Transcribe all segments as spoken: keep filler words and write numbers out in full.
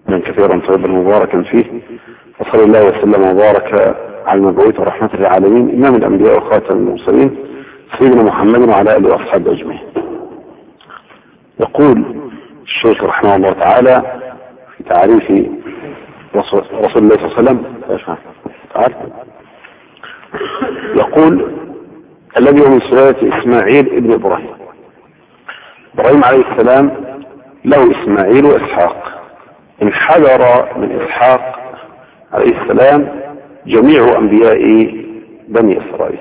من كثيرا طيبا مباركا فيه، وصلى الله وسلم وبارك على المبعوث ورحمة للعالمين إمام الأنبياء وخاتم المرسلين سيدنا محمد وعلى آله وأصحابه أجمعين. يقول الشيخ رحمه الله تعالى في تعريف رسول الله صلى الله عليه وسلم، يقول: الذي هو من سلالة إسماعيل ابن إبراهيم. إبراهيم عليه السلام له إسماعيل وإسحاق، انحدر من إسحاق عليه السلام جميع أنبياء بني إسرائيل،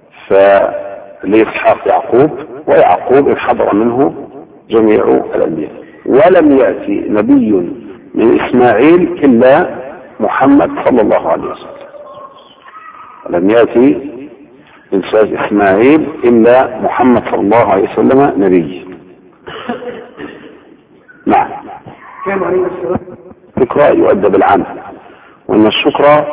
فلإسحاق يعقوب، ويعقوب انحدر منه جميع الأنبياء، ولم يأتي نبي من إسماعيل إلا محمد صلى الله عليه وسلم. ولم يأتي من سلالة إسماعيل إلا محمد صلى الله عليه وسلم نبي. نعم. كان عليه السلام الشكر يؤدى بالعمل، وأن الشكر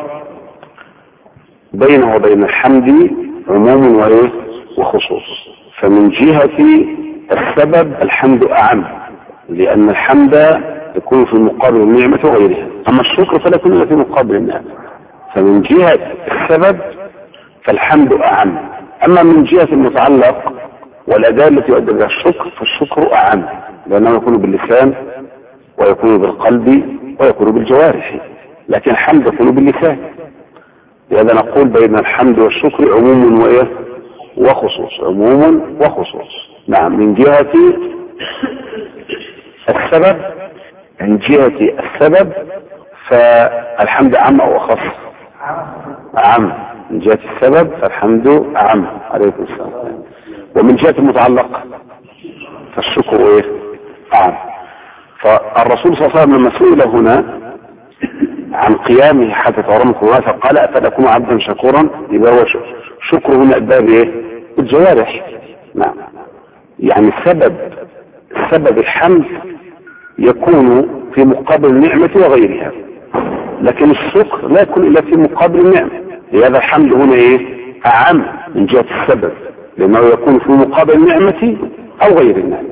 بينه وبين الحمد عموم وإيه وخصوص. فمن جهة السبب الحمد أعم، لأن الحمد يكون في مقابل النعمة وغيرها، أما الشكر فلا يكون إلا في مقابل النعمة. فمن جهة السبب فالحمد أعم، أما من جهة المتعلق والأداة التي يؤدى بها الشكر فالشكر أعم، لأنه يكون باللسان ويكون بالقلب ويكون بالجوارح، لكن الحمد يكون باللسان. لهذا نقول بين الحمد والشكر عموم وإيه وخصوص، عموم وخصوص. نعم. من جهة السبب من جهة السبب فالحمد أعم أو أخص؟ أعم. من جهة السبب فالحمد أعم عليكم السلام. ومن جهة المتعلق فالشكر إيه أعم. فالرسول صلى الله عليه وسلم لما سئل هنا عن قيامه حتى تورمكم فقال: أفلكم عبدا شكورا؟ يبقى هو شكر هنا أدى بإيه؟ بالجوارح. نعم. يعني سبب سبب الحمد يكون في مقابل النعمة وغيرها، لكن الشكر لا يكون إلا في مقابل النعمة. لهذا الحمد هنا إيه أعم من جهة السبب، لأنه يكون في مقابل النعمة أو غير النعمة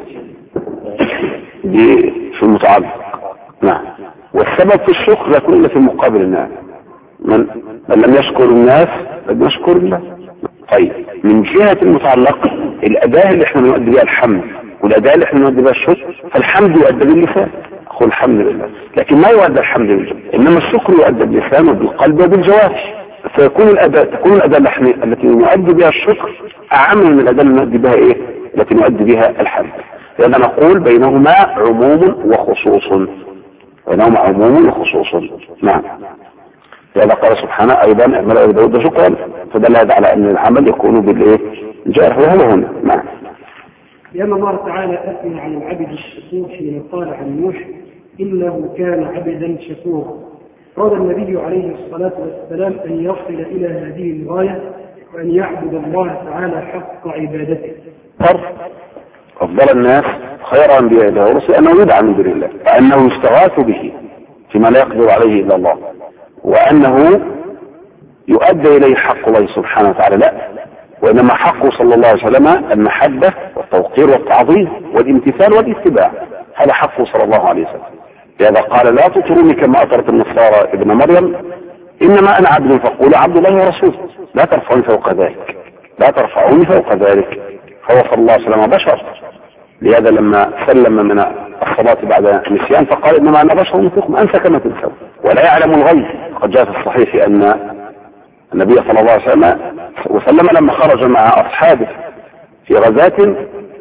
دي في المتعلق. نعم. والسبب في الشكر لا يكون إلا في مقابل النعمة. من, من لم يشكر الناس لم يشكر الله. طيب، من جهة المتعلق الأداة اللي احنا نؤدي بها الحمد والأداة اللي احنا نؤدي بها الشكر، فالحمد يؤدى باللسان، أقول الحمد لله، لكن ما يؤدى الحمد لله، إنما الشكر يؤدى باللسان وبالقلب وبالجوارح. فيكون الأداة تكون الأداة التي نؤدي بها الشكر أعم من الأداة اللي نؤدي بها إيه التي نؤدي بها الحمد. لأن نقول بينهما عموم وخصوص، بينهما عموم وخصوص. نعم. لذا قال سبحانه أيضا: اعمل آل داود شكرا، فدل هذا على أن العمل يكون بالإيه جارح، وهو هنا. نعم. لأن الله تعالى أثنى على العبد الشكور حين قال عن نوح: إنه كان عبدا شكورا. قال النبي عليه الصلاة والسلام أن يصل إلى هذه الغاية وأن يعبد الله تعالى حق عبادته. أفضل الناس خير أنبياء الله ورسله أنه يدعى من دون الله، وأنه يستغاث به فيما لا يقدر عليه إلا الله، وأنه يؤدى إليه حق الله سبحانه وتعالى، لا، وإنما حقه صلى الله عليه وسلم المحبة والتوقير والتعظيم والامتثال والاتباع، هذا حقه صلى الله عليه وسلم. لهذا قال: لا تطروني كما أطرت النصارى ابن مريم، إنما أنا عبد فقولوا عبد الله ورسوله، لا ترفعوني فوق ذلك، لا ترفعوني فوق ذلك. فهو صلى الله عليه وسلم بشر. لهذا لما سلم من الصلاة بعد نسيان فقال: إنما أنا بشر مثلكم أنسى كما تنسون ولا يعلم الغيب. قد جاء في الصحيح أن النبي صلى الله عليه وسلم وسلم لما خرج مع أصحابه في غزاة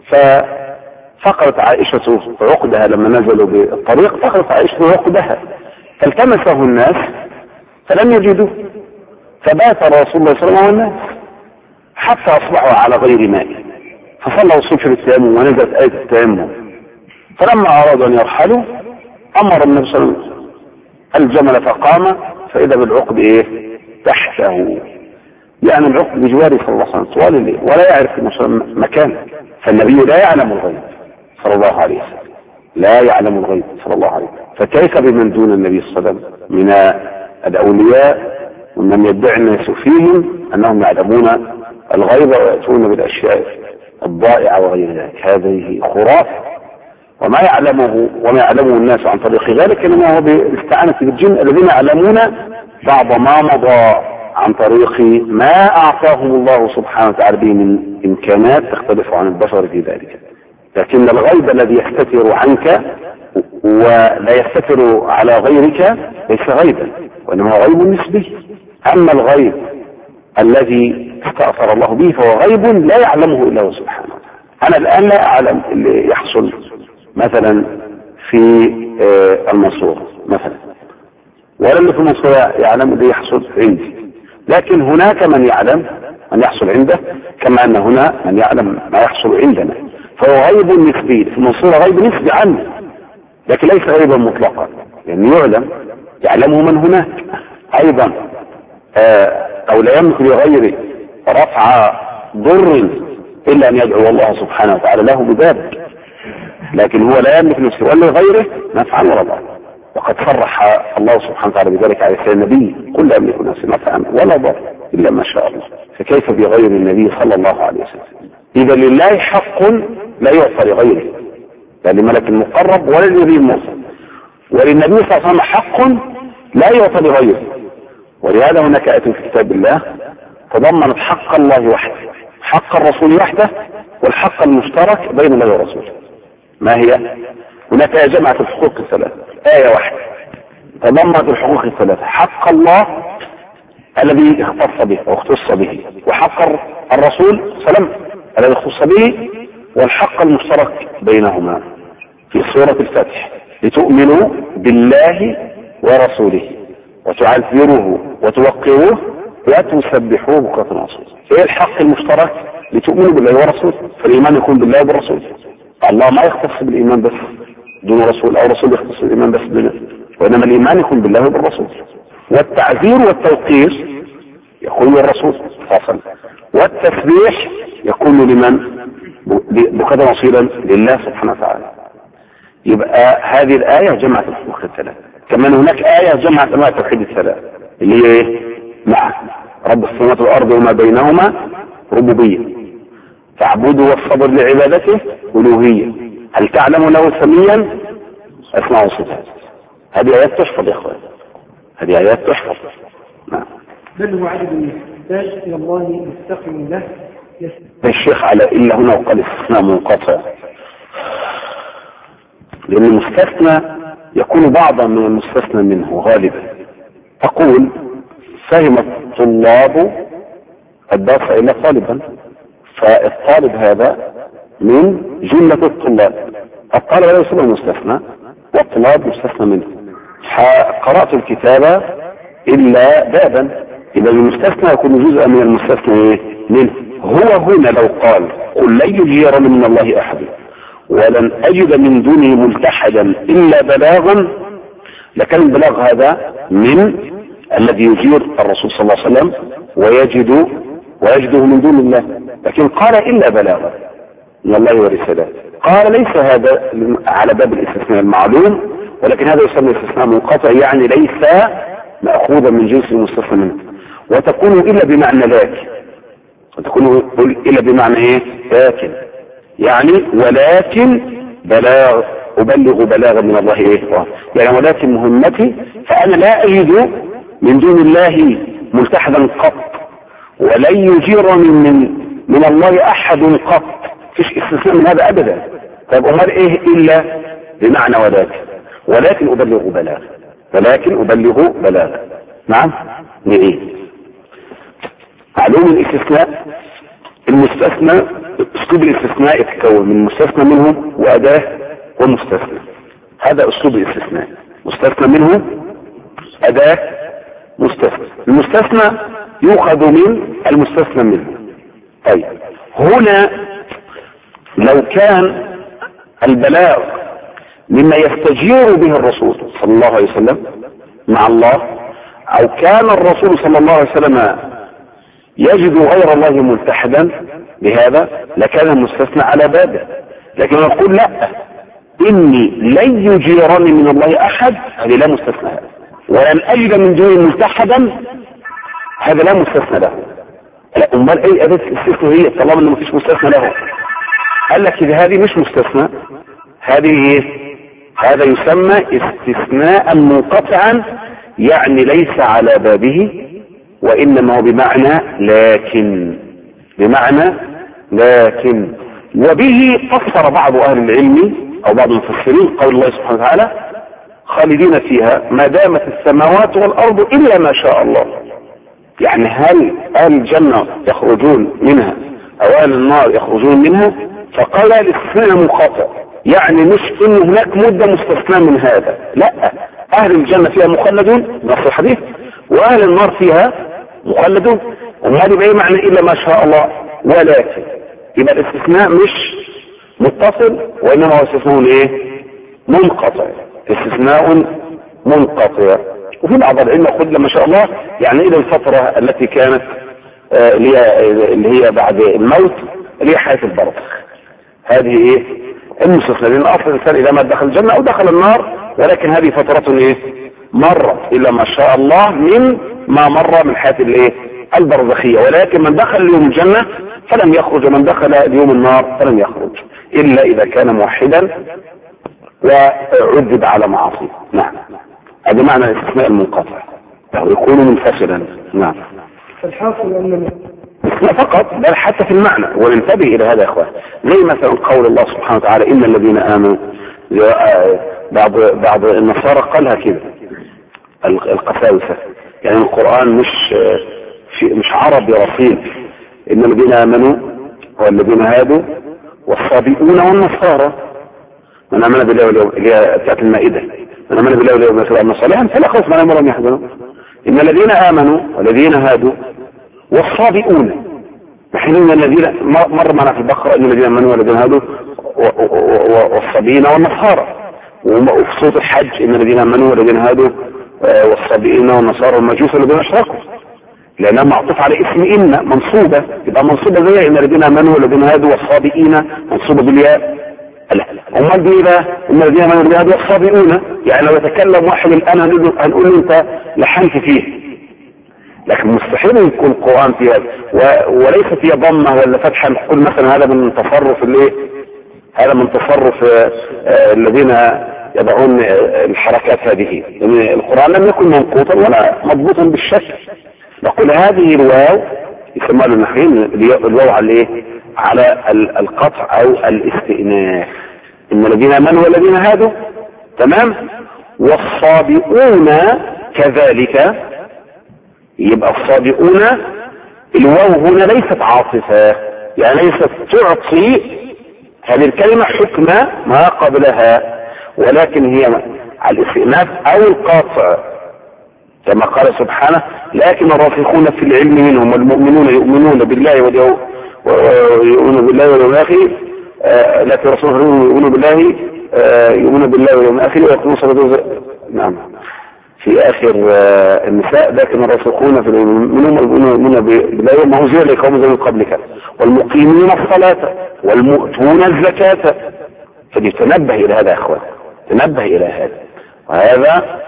ففقدت عائشة عقدها، لما نزلوا بالطريق فقدت عائشة عقدها فالتمسه الناس فلم يجدوه، فبات رسول الله صلى الله عليه وسلم والناس حتى أصبحوا على غير ماء، فصلوا الصبح بالتيمم ونزلت آية التيمم. فلما أرادوا أن يرحلوا أمر النبي صلى الله عليه وسلم الجمل فقام فإذا بالعقد إيه تحته، يعني العقد بجواره صلى الله عليه وسلم طوال الليل ولا يعرف مكانه. فالنبي لا يعلم الغيب صلى الله عليه وسلم، لا يعلم الغيب صلى الله عليه وسلم، فكيف بمن دون النبي صلى الله عليه وسلم من الأولياء ومن يدعي الناس فيهم أنهم يعلمون الغيب ويأتون بالأشياء الضائعة وغير ذلك. هذه خرافة وما يعلمه وما يعلمه الناس عن طريق ذلك انما هو بالاستعانة بالجن الذين يعلمون بعض ما مضى عن طريق ما اعطاهم الله سبحانه وتعالى به من امكانات تختلف عن البشر في ذلك. لكن الغيب الذي يستتر عنك ولا يستتر على غيرك ليس غيبا، وانما هو غيب نسبي. اما الغيب الذي استأثر الله به فهو غيب لا يعلمه الا هو سبحانه وتعالى. انا الان لا اعلم اللي يحصل مثلا في المنصورة مثلا، ولا اللي في المنصورة يعلم اللي يحصل عندي، لكن هناك من يعلم من يحصل عنده، كما ان هنا من يعلم ما يحصل عندنا، فهو غيب نسبي. في المنصورة غيب نسبي عنه، لكن ليس غيبا مطلقا، لأنه يعني يعلم يعلمه من هناك ايضا. او لا يملك لغيره رفع ضر الا ان يدعو الله سبحانه وتعالى له بذلك، لكن هو لا يملك نفسه ولا غيره نفعا ولا ضرا. وقد صرح الله سبحانه وتعالى بذلك على لسان النبي: قل لا يملك نفسي نفعا ولا ضرا الا ما شاء الله. فكيف بغير النبي صلى الله عليه وسلم؟ اذا لله حق لا يعطى لغيره، لا لملك المقرب ولا لنبي المرسل، وللنبي صلى الله عليه وسلم حق لا يعطى لغيره. ولهذا هناك آية في كتاب الله تضمنت حق الله وحده، حق الرسول وحده، والحق المشترك بين الله ورسوله. ما هي؟ هناك آية جمعت الحقوق الثلاثة، آية واحدة تضمنت الحقوق الثلاثة: حق الله الذي اختص به واختص به، وحق الرسول صلى الله عليه وسلم الذي اختص به، والحق المشترك بينهما في سورة الفتح: لتؤمنوا بالله ورسوله وتعذروه وتوقروه وتسبحوه بكرة وأصيلا. ايه الحق المشترك؟ لتؤمنوا بالله ورسوله، فالإيمان يكون بالله وبالرسول. الله ما يختص بالإيمان بس دون رسول، أو رسول يختص بالإيمان بس دون، وإنما الإيمان يكون بالله وبالرسول. والتعذير والتوقير يكون للرسول صلى الله عليه وسلم، والتسبيح يكون لمن؟ بكرة وأصيلا لله سبحانه وتعالى. يبقى هذه الآية جمعت الحقوق الثلاث. كمان هناك آية جمعت أنواع التوحيد الثلاث اللي هي ايه؟ مع رب السماوات والأرض وما بينهما ربوبية، تعبده والصبر لعبادته ألوهية، هل تعلم له سميا أسمع وصفات. هذه آيات تحفظ يا أخوان، هذه آيات تحفظ. نعم. بل هو عدد يحتاج إلى الله مستقيم له. الشيخ على إلا هنا وقال استثناء منقطع، لأن المستثنى يكون بعضا من المستثنى منه غالبا. تقول: فهم الطلاب الدرس إلا طالبا، فالطالب هذا من جملة الطلاب، الطالب لا يصير مستثنى والطلاب مستثنى منه. قرأت الكتاب إلا بابا، إذا المستثنى يكون جزءا من المستثنى منه. هو هنا لو قال: قل لن يجيرني من الله أحد ولن أجد من دونه ملتحدا إلا بلاغا، لكان البلاغ هذا من الذي يجير الرسول صلى الله عليه وسلم ويجد ويجده من دون الله، لكن قال إلا بلاغا من الله ورساله. قال ليس هذا على باب الاستثناء المعلوم، ولكن هذا يسمى استثناء منقطع، يعني ليس مأخوذا من جنس المستثنى منه. وتكون إلا بمعنى لكن، وتكون إلا بمعنى إيه؟ لكن، يعني ولكن بلاغ، أبلغ بلاغا من الله إيه؟ يعني ولكن مهمتي، فأنا لا أجد من دون الله ملتحدا قط، ولن يجيرني من من الله أحد قط، فيش استثناء من هذا أبدا. طيب أمال إيه إلا بمعنى ولكن؟ ولكن أبلغ بلاغ، ولكن أبلغ بلاغ. نعم. نعيد. معلوم الاستثناء، المستثنى اسلوب الاستثناء يتكون من مستثنى منه وأداة ومستثنى. هذا اسلوب الاستثناء، مستثنى منه أداة مستثنى. المستثنى يؤخذ من المستثنى منه. طيب هنا لو كان البلاغ مما يستجير به الرسول صلى الله عليه وسلم مع الله، أو كان الرسول صلى الله عليه وسلم يجد غير الله ملتحدا بهذا، لكان المستثنى على بابه. لكن نقول لا، إني لن يجيرني من الله أحد، هذه لا مستثنى هذا، ولن أجد من دونه ملتحدا، هذا لا مستثنى له. لا، أمال أي أداة الاستثناء هي طالما إنه مفيش مستثنى له؟ قال لك إذا هذه مش مستثنى هذه هذا يسمى استثناء منقطعا، يعني ليس على بابه، وإنما هو بمعنى لكن، بمعنى لكن. وبه فسر بعض أهل العلم أو بعض المفسرين قول الله سبحانه وتعالى خالدين فيها ما دامت السماوات والأرض إلا ما شاء الله. يعني هل أهل الجنة يخرجون منها أو أهل النار يخرجون منها؟ فقال الاستثناء منقطع، يعني مش إن هناك مدة مستثنى من هذا، لا، أهل الجنة فيها مخلدون نص الحديث، وأهل النار فيها مخلدون. وهذا بأي معنى إلا ما شاء الله. ولكن يبقى الاستثناء مش متصل، وإنما هو استثناء ايه؟ منقطع، استثناء منقطع. وفي بعض العلم يقول ما شاء الله يعني إلى الفترة التي كانت آه اللي هي بعد الموت، اللي هي حياة البرزخ. هذه ايه؟ المستثنى، لأن أصل الإنسان إذا ما دخل الجنة أو دخل النار، ولكن هذه فترة ايه؟ مرة إلا ما شاء الله من ما مر من حياة الايه؟ البرزخية. ولكن من دخل اليوم الجنة فلم يخرج، ومن دخل اليوم النار فلم يخرج إلا إذا كان موحدا وعذب على معاصيه. نعم، هذا معنى الاستثناء المنقطع، يكون منفصلا. نعم. الحاصل أن لا فقط، بل حتى في المعنى، وننتبه إلى هذا يا إخوان. زي مثلا قول الله سبحانه وتعالى إن الذين آمنوا، بعض بعض النصارى قالها كده القساوسة، يعني القرآن مش مش عربي رصين. إن الذين آمنوا والذين هادوا والصابئون والنصارى من آمن بالله واليوم، اللي هي بتاعت المائدة، من آمن بالله واليوم الآخر وعمل صالحا فلا خوف عليهم ولا هم يحزنون. إن الذين آمنوا والذين هادوا والصابئون، نحن الذين مر معنا في البقرة إن الذين آمنوا والذين هادوا والصابئين والنصارى، وفي صوت الحج إن الذين آمنوا والذين هادوا والصابئين والنصارى والمجوس الذين أشركوا، لأنها معطوف على اسم إن منصوبة، يبقى منصوبة زي إن الذين آمنوا والذين هادوا والصابئين منصوبة بالياء. امال دي بقى ان الذين آمنوا والذين هادوا والصابئون، يعني لو يتكلم واحد الآن هنقول له أنت لحنت فيه، لكن مستحيل يكون القرآن فيها وليس فيها ضمة ولا فتحة نقول مثلا هذا من تصرف الايه، هذا من تصرف آه الذين يضعون الحركات هذه. يعني القرآن لم يكن منقوطا ولا مضبوطا بالشكل. نقول هذه الواو يسمى له النحويين الواو على ايه؟ على القطع او الاستئناف. ان الذين امنوا والذين هادوا، تمام، والصابئون كذلك. يبقى الصابئون الواو هنا ليست عاطفة، يعني ليست تعطي هذه الكلمة حكم ما قبلها، ولكن هي على الاستئناف او القاطع، كما قال سبحانه لكن الراسخون في العلم منهم والمؤمنون يؤمنون بالله واليوم ويؤمنون بالله واليوم الآخر، لكن الرسول يؤمنون بالله يؤمنون بالله واليوم الآخر ويقولون صلاة. نعم، في آخر النساء لكن الراسخون في العلم منهم يؤمنون بالله وما أنزل إليك وما أنزل من قبلك والمقيمين الصلاة والمؤتون الزكاة. فليتنبه إلى هذا يا أخوان، تنبه إلى هذا، وهذا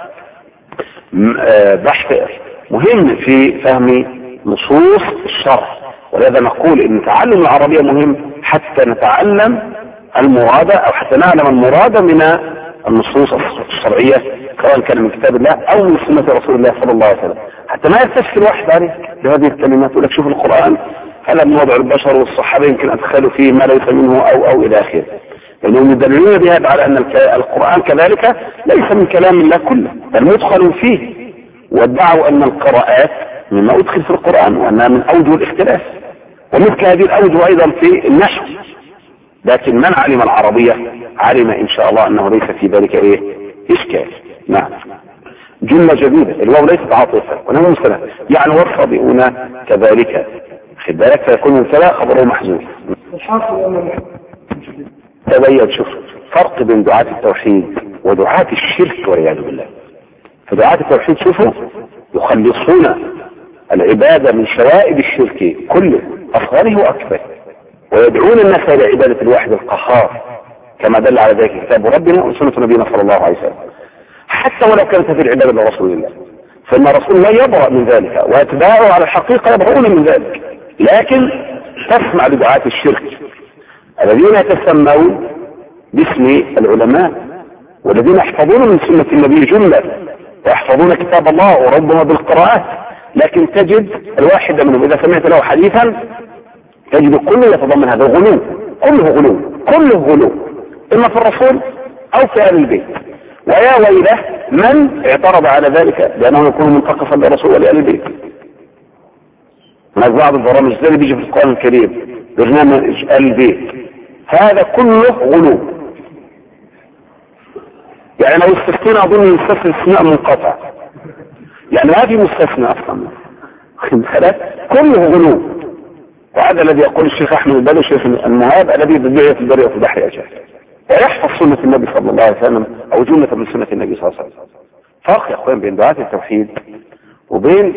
بحث مهم في فهم نصوص الشرع. ولهذا نقول ان تعلم العربية مهم حتى نتعلم المراد او حتى نعلم المراد من النصوص الشرعية، سواء كان من كتاب الله او من سنة رسول الله صلى الله عليه وسلم، حتى ما يستشكل واحد عليه بهذه الكلمات. يقول لك شوف القرآن هذا من وضع البشر والصحابة يمكن ادخلوا فيه ما ليس منه او او الى اخره، لأنهم يدللون بهذا على أن القرآن كذلك ليس من كلام الله كله بل مدخل فيه، وادعوا أن القراءات مما أدخل في القرآن وأنها من أوجه الاختلاف، ومثل هذه الأوجه أيضا في النحو. لكن من علم العربية علم إن شاء الله أنه ليس في ذلك إيه إشكال. نعم، جملة جديدة، الواو ليست عاطفة وإنما مثلا يعني والصابئون كذلك، خد بالك، فيكون مثلا خبره محذوف. تبين شوف فرق بين دعاة التوحيد ودعاة الشرك والعياذ بالله. فدعاة التوحيد شوفوا يخلصون العبادة من شوائب الشرك كله أصغره وأكبر، ويدعون الناس إلى عبادة الواحد القهار كما دل على ذلك كتاب ربنا وسنة نبينا صلى الله عليه وسلم، حتى ولو كانت هذه العبادة لرسول الله، فإن رسول الله يبرأ من ذلك وأتباعه على الحقيقة يبرؤون من ذلك. لكن تسمع لدعاة الشرك الذين يتسمون باسم العلماء والذين يحفظون من سنة النبي جملة ويحفظون كتاب الله وربما بالقراءات، لكن تجد الواحد منهم إذا سمعت له حديثا تجد كله يتضمن هذا الغلو، كله غلو، كله غلو، إما في الرسول أو في أهل البيت. ويا ويله من اعترض على ذلك لأنه يكون منتقصا للرسول ولأهل البيت. هناك بعض البرامج زي اللي بيجي في القرآن الكريم برنامج أهل البيت، هذا كله غلو. يعني لو استثنى أظن يستثنى استثناء منقطع، يعني ما في مستثنى أصلا، كله غلو. وهذا الذي يقول الشيخ أحمد البلوي الشيخ المهاب الذي بالبيع في البر وفي البحر أجل ويحفظ سنة النبي صلى الله عليه وسلم أو جملة من سنة النبي صلى الله عليه وسلم. فرق يا أخوان بين دعاة التوحيد وبين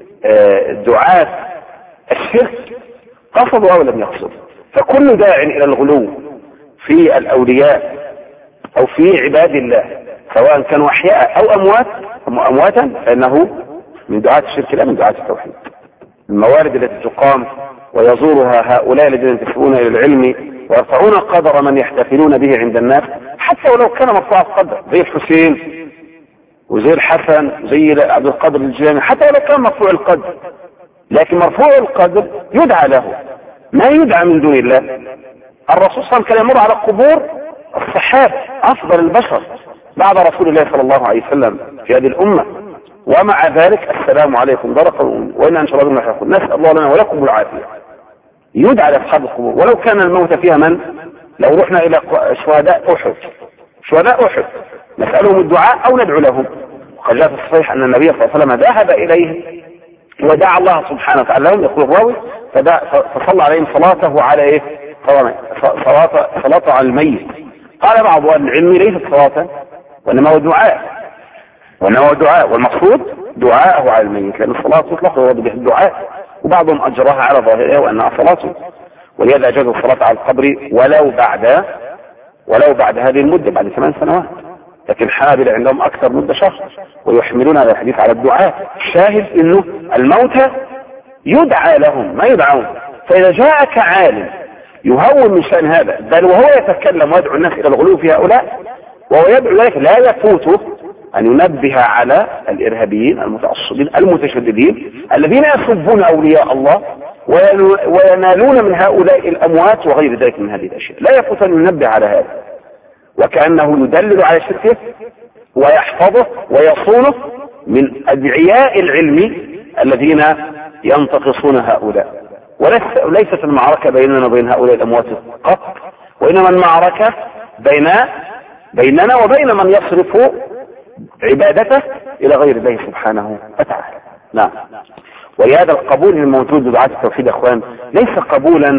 دعاة الشرك قصدوا أو لم يقصدوا. فكل داع إلى الغلو في الأولياء أو في عباد الله سواء كانوا أحياء أو أموات أو أمواتا فإنه من دعاة الشرك لا من دعاة التوحيد. الموارد التي تقام ويزورها هؤلاء الذين ينتسبون إلى العلم ويرفعون قدر من يحتفلون به عند الناس حتى ولو كان مرفوع القدر زي الحسين وزي الحسن وزي عبد القادر الجيلاني، حتى ولو كان مرفوع القدر، لكن مرفوع القدر يدعى له، ما يدعى من دون الله. الرسول صلى الله عليه وسلم كان يمر على قبور الصحابة أفضل البشر بعد رسول الله صلى الله عليه وسلم في هذه الأمة، ومع ذلك السلام عليكم دار قوم وإنا إن شاء الله بما يحكم، نسأل الله لنا ولكم العافية. يدعى لأصحاب القبور ولو كان الموت فيها من، لو رحنا إلى شهداء أحد شهداء أحد نسألهم الدعاء أو ندعو لهم. وقد جاء في الصحيح أن النبي صلى الله عليه وسلم ذهب إليه ودعا الله سبحانه وتعالى لهم، يقول الراوي فصلى عليهم صلاته على إيه؟ صلاة صلاة على الميت. قال بعض أهل العلم ليست صلاة وإنما هو دعاء، وإنما هو دعاء، والمقصود دعاءه على الميت لأن الصلاة تطلق ويراد به الدعاء، وبعضهم أجراها على ظاهرها وأنها صلاة، ولهذا أجاز الصلاة على القبر ولو بعد ولو بعد هذه المدة بعد ثمان سنوات، لكن الحنابلة عندهم أكثر مدة شهر ويحملون هذا الحديث على الدعاء. شاهد إنه الموتى يدعى لهم ما يدعون. فإذا جاءك عالم يهون من شأن هذا بل وهو يتكلم ويدعو الناس إلى الغلو في هؤلاء وهو يدعو ذلك لا يفوته أن ينبه على الإرهابيين المتعصبين المتشددين الذين يسبون أولياء الله وينالون من هؤلاء الأموات وغير ذلك من هذه الأشياء. لا يفوت أن ينبه على هذا، وكأنه يدلل على شركه ويحفظه ويصونه من أدعياء العلم الذين ينتقصون هؤلاء. وليست المعركة بيننا وبين هؤلاء الأموات قط، وإنما المعركة بين بيننا وبين من يصرف عبادته إلى غير الله سبحانه وتعالى. نعم. ولهذا القبول الموجود بدعاة التوحيد أخوان ليس قبولا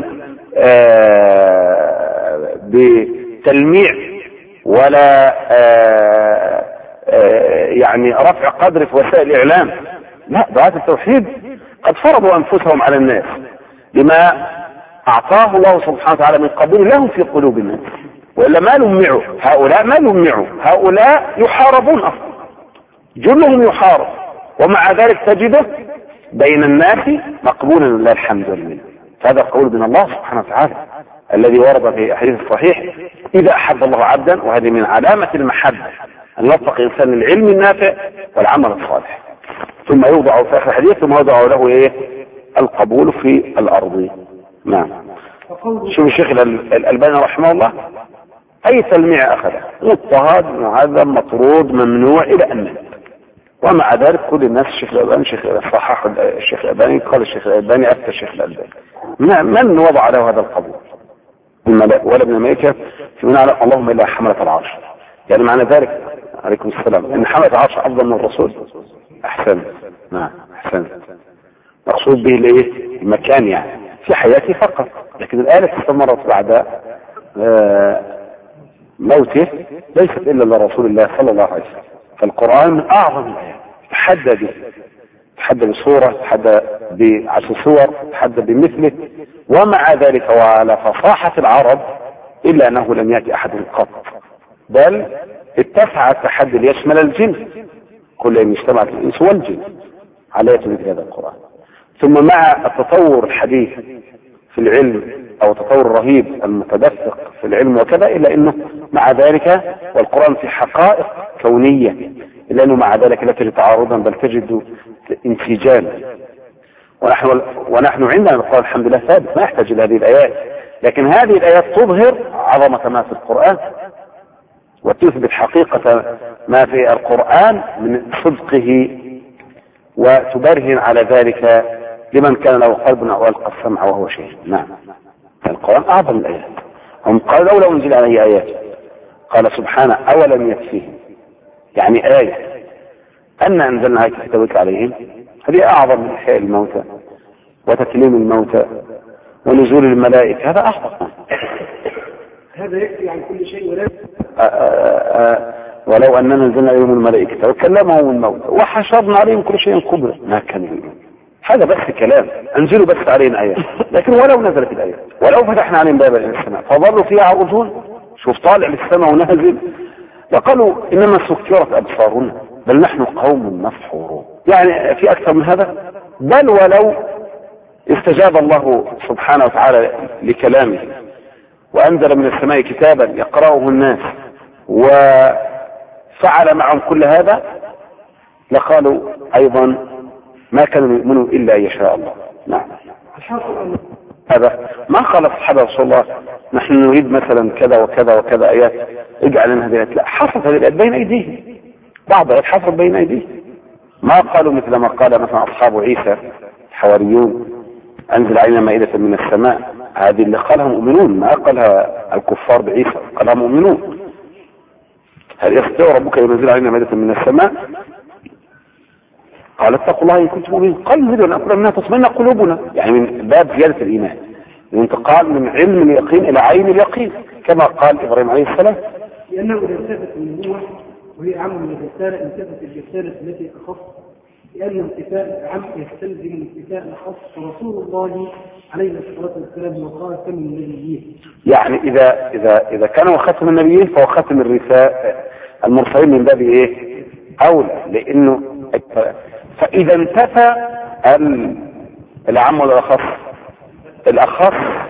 بتلميع ولا آآ آآ يعني رفع قدر في وسائل الإعلام، لا، دعاة التوحيد قد فرضوا أنفسهم على الناس لما أعطاه الله سبحانه وتعالى من قبول لهم في قلوب الناس، وإلا ما نمعوا هؤلاء ما نمعوا هؤلاء يحاربون أصلا، جلهم يحارب، ومع ذلك تجده بين الناس مقبولا لله الحمد لله. هذا قول من الله سبحانه وتعالى الذي ورد في الحديث الصحيح إذا أحب الله عبدا، وهذه من علامة المحبة أن يوفق إنسان العلم النافع والعمل الصالح، ثم يوضع في آخر الحديث ثم يوضع له إيه؟ القبول في الأرض. نعم. شوف الشيخ الألباني رحمه الله أي تلميع أخذه، مضطهد معذب مطرود ممنوع إلى أن، ومع ذلك كل الناس الشيخ الألباني الشيخ صحح الشيخ الألباني قال الشيخ الألباني أفتى الشيخ الألباني. من وضع له هذا القبول؟ الملائكة ولا ابن الملائكة في من على اللهم إلا حملة العرش. يعني معنى ذلك عليكم السلام إن حملة العرش أفضل من الرسول. أحسن. نعم أحسن. مقصود به الإيه؟ المكان يعني في حياته فقط، لكن الآلة استمرت بعد آه موته ليست إلا لرسول الله صلى الله عليه وسلم. فالقرآن من أعظم الآيات تحدى به، تحدى بصورة، تحدى بعشر صور، تحدى بمثله، ومع ذلك وعلى فصاحة العرب إلا أنه لم يأتي أحد قط، بل اتسع التحدي ليشمل الجن، كل يوم اجتمعت الإنس والجن على مثل هذا القرآن. ثم مع التطور الحديث في العلم او تطور رهيب المتدفق في العلم وكذا، الا انه مع ذلك والقرآن في حقائق كونية، الا انه مع ذلك لا تجد تعارضا بل تجد انسجاما. ونحن ونحن عندنا القرآن الحمد لله ثابت ما يحتاج الى هذه الايات، لكن هذه الايات تظهر عظمة ما في القرآن وتثبت حقيقة ما في القرآن من صدقه، وتبرهن على ذلك لمن كان له قلب او القى السمع وهو شهيد. نعم، القرآن اعظم الايات. هم قالوا لولا انزل عليه ايات، قال سبحانه اولم يكفيهم، يعني آية ان انزلنا عليك كتابك عليهم، هذه اعظم من احياء الموتى وتكليم الموتى ونزول الملائكة، هذا اعظم. هذا يكفي عن كل شيء. ولا ولو اننا نزلنا عليهم الملائكة وكلمهم الموتى وحشرنا عليهم كل شيء قدرا ما كان يؤمنون. هذا بس كلام، انزلوا بس علينا آيات، لكن ولو نزلت الآيات ولو فتحنا عليهم بابا الى السماء فظلوا فيها عرجون، شوف طالع للسماء ونازل، لقالوا انما سكرت ابصارنا بل نحن قوم مسحورون. يعني في اكثر من هذا؟ بل ولو استجاب الله سبحانه وتعالى لكلامه وانزل من السماء كتابا يقرأه الناس وفعل معهم كل هذا، لقالوا ايضا ما كانوا يؤمنوا الا ان يشاء الله. نعم، هذا ما قال اصحاب رسول الله نحن نريد مثلا كذا وكذا وكذا ايات اجعل لنا هذه الايات، لا، حصلت هذه الايات بين ايديهم، بعض الايات حصلت بين ايديهم. ما قالوا مثل ما قال مثلا اصحاب عيسى الحواريون انزل علينا مائدة من السماء، هذه اللي قالها مؤمنون، ما قالها الكفار بعيسى، قالها مؤمنون. هل يستطيع ربك ينزل علينا مائدة من السماء؟ قال اتقوا الله ان كنتم مؤمنين، قال نريد ان نقول منها تطمئن قلوبنا، يعني من باب زيادة الايمان، الانتقال من علم اليقين الى عين اليقين كما قال ابراهيم عليه السلام. لانه اذا انتفت النبوة وهي اعم من الرسالة انتفت الرسالة التي اخص، لان انتفاء العم يستلزم انتفاء الاخص، ورسول الله عليه الصلاه والسلام هو خاتم النبيين. يعني اذا اذا اذا كان هو خاتم النبيين فهو خاتم الرسالة المرسلين من باب ايه؟ اولى، لانه فاذا انتفى العم ولا الاخص؟ الاخص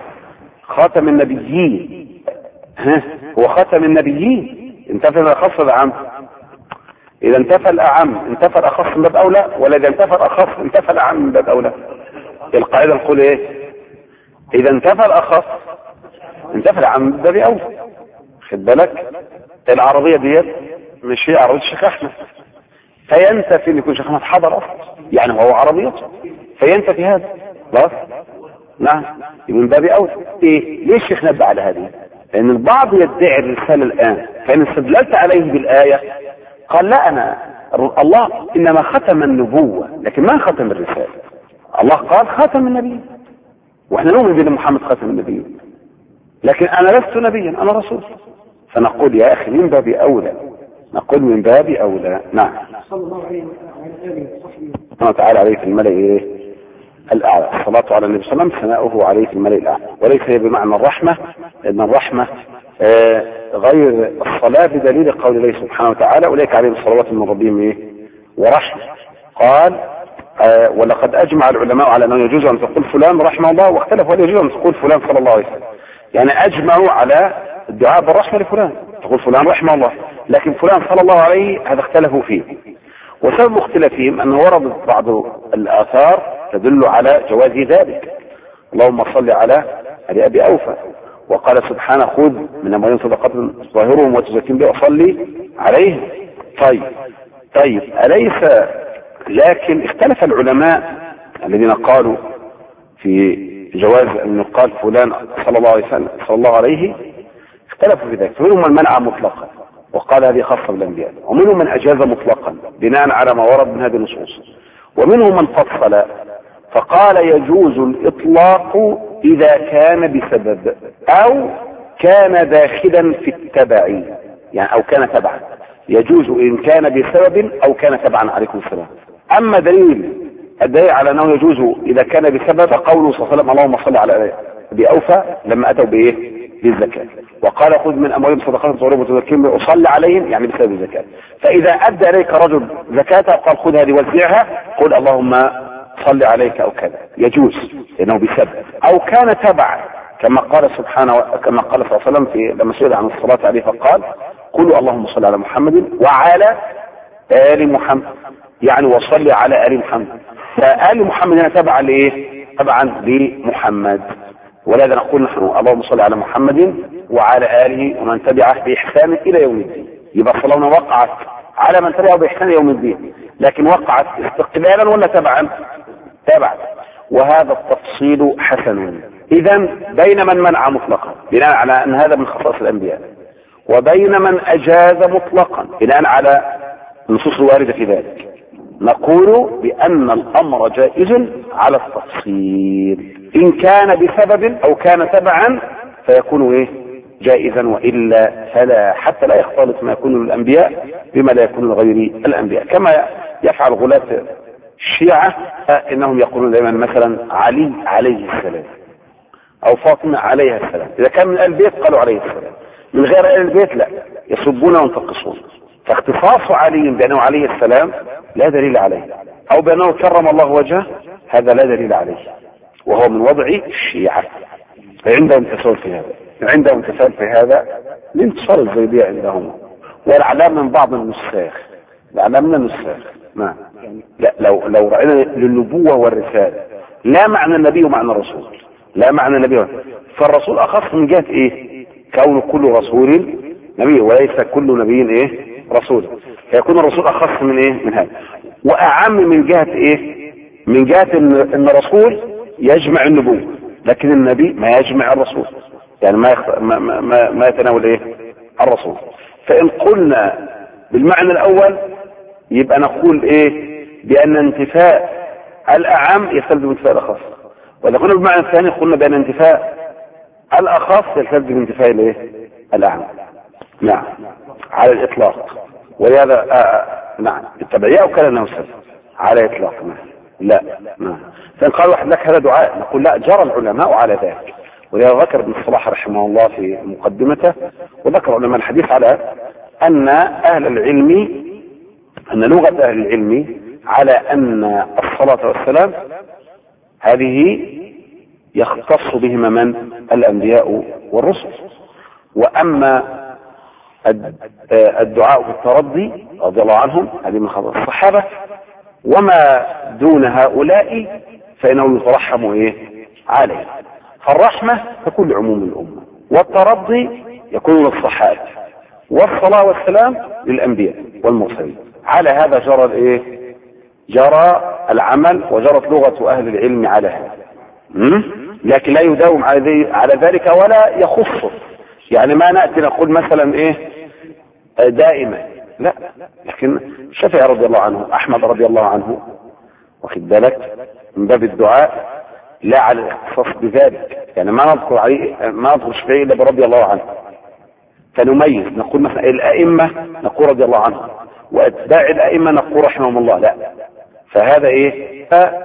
خاتم النبيين، ها هو خاتم النبيين، انتفى الاخص العم. اذا انتفى الاعم انتفى الاخص من باب اولى، ولا اذا انتفى الاخص انتفى الاعم من باب اولى؟ القاعده نقول ايه؟ اذا انتفى الاخص انتفى الاعم من باب اولى. خد بالك العربيه ديت مش هي عربيه الشيخ احمد، فينتفي ان يكون شيخ احمد حضر اصلا، يعني هو عربيته فينتفي هذا خلاص. نعم، من باب اولى. ايه ليش الشيخ نبه على هذه؟ لان البعض يدعي الرساله الان، فان استدللت عليه بالايه قال لا، انا الله انما ختم النبوه لكن ما ختم الرساله. الله قال خاتم النبي، واحنا نؤمن بان محمد خاتم النبي، لكن انا لست نبيا انا رسول. فنقول يا اخي من باب اولى، نقول من باب اولى. نعم، صلى الله عليه وعلى اله وصحبه سبحانه وتعالى عليه في الملأ ايه؟ الاعلى. الصلاه على النبي صلى الله عليه وسلم ثناؤه عليه في الملأ الاعلى، وليس هي بمعنى الرحمه، لان الرحمه آه غير الصلاه بدليل قول الله سبحانه وتعالى اولئك عليهم صلوات من ربهم ايه؟ ورحمه. قال آه ولقد اجمع العلماء على انه يجوز ان تقول فلان رحمه الله، واختلفوا هل يجوز ان تقول فلان صلى الله عليه وسلم. يعني اجمعوا على الدعاء بالرحمه لفلان، تقول فلان رحمه الله، لكن فلان صلى الله عليه هذا اختلفوا فيه. وسبب اختلافهم انه وردت بعض الاثار تدل على جواز ذلك. اللهم صل على ابي ابي اوفى، وقال سبحانه خذ من اموالهم صدقات ظاهرهم وتزكيهم بها وصلي عليهم. طيب طيب اليس لكن اختلف العلماء الذين قالوا في جواز ان يقال فلان صلى الله عليه وسلم صلى الله عليه، اختلفوا في ذلك، فمنهم من منع مطلقا وقال هذه خاصه بالانبياء، ومنهم من اجاز مطلقا بناء على ما ورد من هذه النصوص، ومنهم من فصل فقال يجوز الاطلاق اذا كان بسبب او كان داخلا في التبع، يعني او كان تبعا، يجوز ان كان بسبب او كان تبعا. عليكم السلام. اما دليل الدليل على انه يجوز اذا كان بسبب فقوله صلى الله عليه وسلم اللهم صل على ابي اوفى لما اتوا بايه؟ بالزكاه، وقال خذ من اموالهم صدقات تطهرهم وتزكيهم وصل عليهم، يعني بسبب الزكاه. فاذا ادى اليك رجل زكاته قال خذ هذه وزعها، قل اللهم صلي عليك او كذا يجوز لانه بسبب، او كان تبعا كما قال سبحانه كما قال صلى الله عليه وسلم في لما سئل عن الصلاة عليه فقال قولوا اللهم صل على محمد وعلى آل محمد، يعني وصلي على آل محمد، فآل محمد هنا تبعا لإيه؟ تبعا لمحمد، ولذا نقول نحن اللهم صل على محمد وعلى آله ومن تبعه بإحسان إلى يوم الدين. يبقى صلونا وقعت على من تبعه بإحسان يوم الدين، لكن وقعت استقبالا ولا تبعا؟ تبعا. وهذا التفصيل حسن. إذا بين من منع مطلقا بناء على أن هذا من خصائص الأنبياء، وبين من أجاز مطلقا بناء على النصوص الواردة في ذلك، نقول بأن الأمر جائز على التفصيل. إن كان بسبب أو كان تبعا فيكون إيه؟ جائزا، وإلا فلا، حتى لا يختلط ما يكون للأنبياء بما لا يكون لغير الأنبياء، كما يفعل غلاة الشيعة إنهم يقولون دائما مثلا علي عليه السلام أو فاطمة عليها السلام، إذا كان من آل البيت قالوا عليه السلام، من غير آل البيت لا، يسبون وينتقصون. فاختصاص علي بأنه عليه السلام لا دليل عليه، أو بأنه كرم الله وجهه هذا لا دليل عليه، وهو من وضع الشيعة. فعندهم تساؤل في هذا، عندهم تساؤل في هذا الانتصار الزيدية عندهم، والأعلام من بعض النساخ، الأعلام من النساخ. نعم. لا، لو لو رأينا للنبوة والرسالة لا معنى النبي ومعنى الرسول، لا معنى النبي، فالرسول أخص من جهة إيه؟ كون كل رسول نبي وليس كل نبي إيه؟ رسول، فيكون الرسول أخص من إيه؟ من هذا، وأعم من جهة إيه؟ من جهة إن الرسول يجمع النبوة، لكن النبي ما يجمع الرسول، يعني ما يخ... ما ما, ما يتناول إيه؟ الرسول. فإن قلنا بالمعنى الأول يبقى نقول إيه؟ بأن انتفاء الأعم يستلزم انتفاء الأخص، وإذا قلنا بالمعنى الثاني قلنا بأن انتفاء الأخص يستلزم انتفاء الإيه؟ الأعم. نعم على الإطلاق. ولهذا آه نعم التبعية أو كان أنه سلم على إطلاق. نعم لا نعم. فإن قال واحد لك هذا دعاء نقول لا، جرى العلماء على ذلك. ولهذا ذكر ابن الصلاح رحمه الله في مقدمته، وذكر علماء الحديث على أن أهل العلم أن لغة أهل العلم على أن الصلاة والسلام هذه يختص بهما من؟ الأنبياء والرسل. وأما الدعاء بالترضي رضي الله عنهم هذه من خطأ الصحابة، وما دون هؤلاء فإنه يترحم إيه؟ عليه. فالرحمة تكون لعموم الأمة، والترضي يكون للصحابة، والصلاة والسلام للأنبياء والمرسلين. على هذا جرى الإيه؟ جرى العمل، وجرت لغة أهل العلم على هذا، لكن لا يداوم على ذلك ولا يخصه. يعني ما نأتي نقول مثلا إيه دائما، لا، لكن الشافعي رضي الله عنه، أحمد رضي الله عنه، واخد بالك، من باب الدعاء لا على الاختصاص بذلك، يعني ما نذكر عليه ما نذكر الشافعي إلا برضي الله عنه، فنميز نقول مثلا الأئمة نقول رضي الله عنه، وأتباع الأئمة نقول رحمهم الله، لا. فهذا إيه؟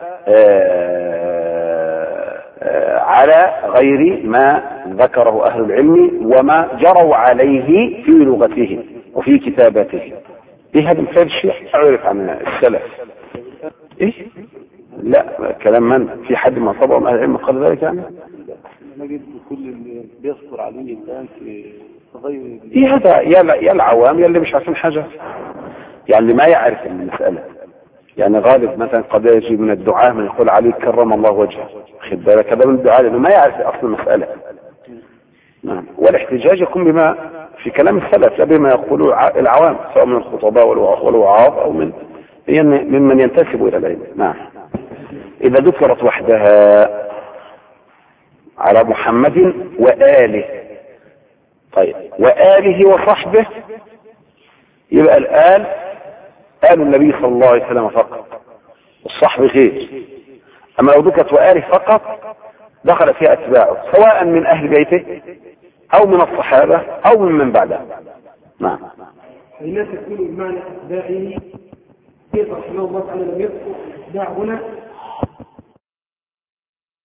على غير ما ذكره أهل العلم وما جروا عليه في لغته وفي كتابته. إيه هذا مثال الشيء أعرف عن السلف؟ إيه؟ لا، كلام من؟ في حد ما طبعا أهل العلم قال ذلك يعني؟ نجد كل اللي بيذكر عليه الآن في غير إيه هذا؟ يا العوام يا اللي مش عارفين حاجة، يعني اللي ما يعرف المسألة. يعني غالب مثلا قد يجي من الدعاء من يقول عليه كرم الله وجهه، خد بالك، هذا من الدعاء لأنه ما يعرف أصل المسألة. نعم. والاحتجاج يكون بما في كلام السلف لا بما يقوله العوام، سواء من الخطباء والوعاظ أو من ممن ينتسب إلى العلم. نعم. إذا ذكرت وحدها على محمد وآله، طيب وآله وصحبه، يبقى الآل آل النبي صلى الله عليه وسلم فقط، والصحب غير. أما لو ذكرت وآله فقط دخل فيها أتباعه سواء من أهل بيته أو من الصحابة أو من من بعده. نعم. فإنها تكون بمعنى أتباعه، كيف رحمه الله تعالى لم يذكر أتباع هنا